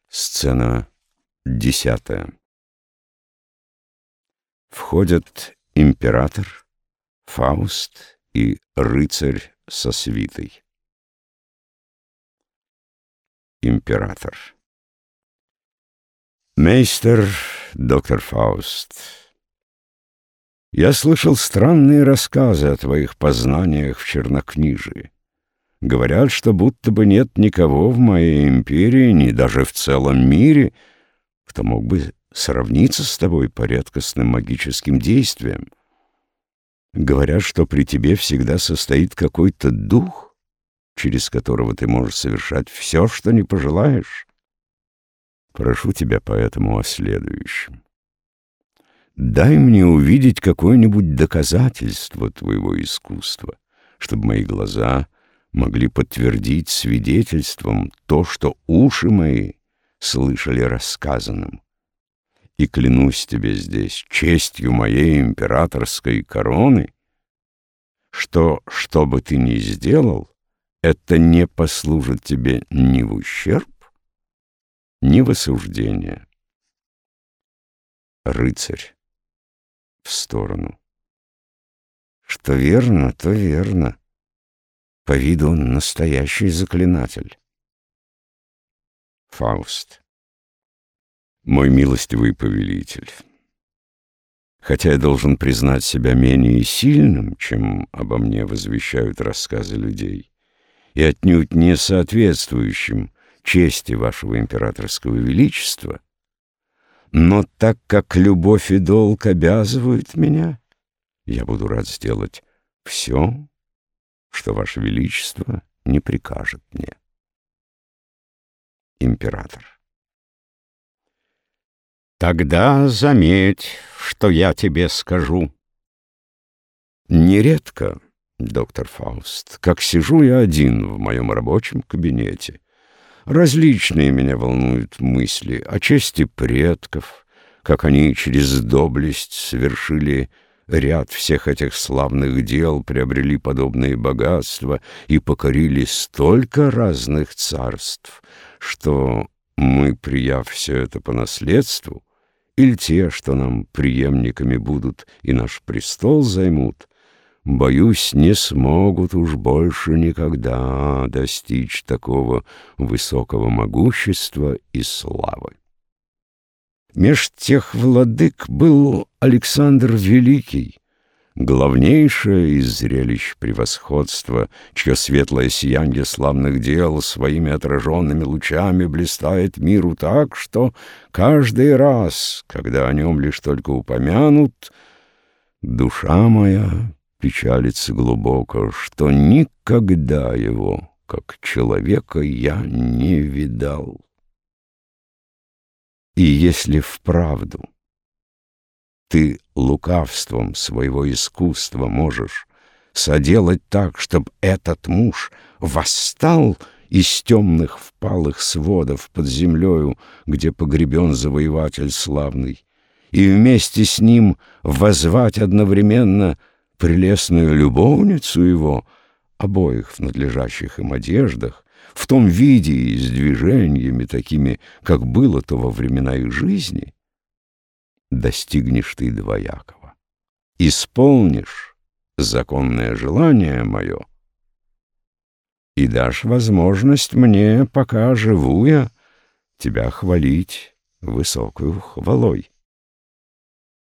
Сцена 10. Входят император, Фауст и рыцарь со свитой. Император. Мейстер доктор Фауст, я слышал странные рассказы о твоих познаниях в чернокнижии. Говорят, что будто бы нет никого в моей империи, ни даже в целом мире, кто мог бы сравниться с тобой по редкостным магическим действиям. Говорят, что при тебе всегда состоит какой-то дух, через которого ты можешь совершать все, что не пожелаешь. Прошу тебя поэтому о следующем. Дай мне увидеть какое-нибудь доказательство твоего искусства, чтобы мои глаза могли подтвердить свидетельством то, что уши мои слышали рассказанным. И клянусь тебе здесь честью моей императорской короны, что бы ты ни сделал, это не послужит тебе ни в ущерб, ни в осуждение. Рыцарь в сторону. Что верно, то верно. По виду он настоящий заклинатель. Фауст. Мой милостивый повелитель, хотя я должен признать себя менее сильным, чем обо мне возвещают рассказы людей, и отнюдь не соответствующим чести вашего императорского величества, но так как любовь и долг обязывают меня, я буду рад сделать все, что ваше величество не прикажет мне. Император. Тогда заметь, что я тебе скажу. Нередко, доктор Фауст, как сижу я один в моем рабочем кабинете, различные меня волнуют мысли о чести предков, как они через доблесть совершили ряд всех этих славных дел, приобрели подобные богатства и покорили столько разных царств, что мы, прияв все это по наследству, или те, что нам преемниками будут и наш престол займут, боюсь, не смогут уж больше никогда достичь такого высокого могущества и славы. Меж тех владык был Александр Великий, главнейшее из зрелищ превосходства, чье светлое сиянье славных дел своими отраженными лучами блистает миру так, что каждый раз, когда о нем лишь только упомянут, душа моя печалится глубоко, что никогда его, как человека, я не видал. И если вправду ты лукавством своего искусства можешь соделать так, чтобы этот муж восстал из темных впалых сводов под землею, где погребен завоеватель славный, и вместе с ним воззвать одновременно прелестную любовницу его, обоих в надлежащих им одеждах, в том виде и с движениями такими, как было то во времена их жизни, достигнешь ты двоякого. Исполнишь законное желание мое и дашь возможность мне, пока живу я, тебя хвалить высокою хвалой.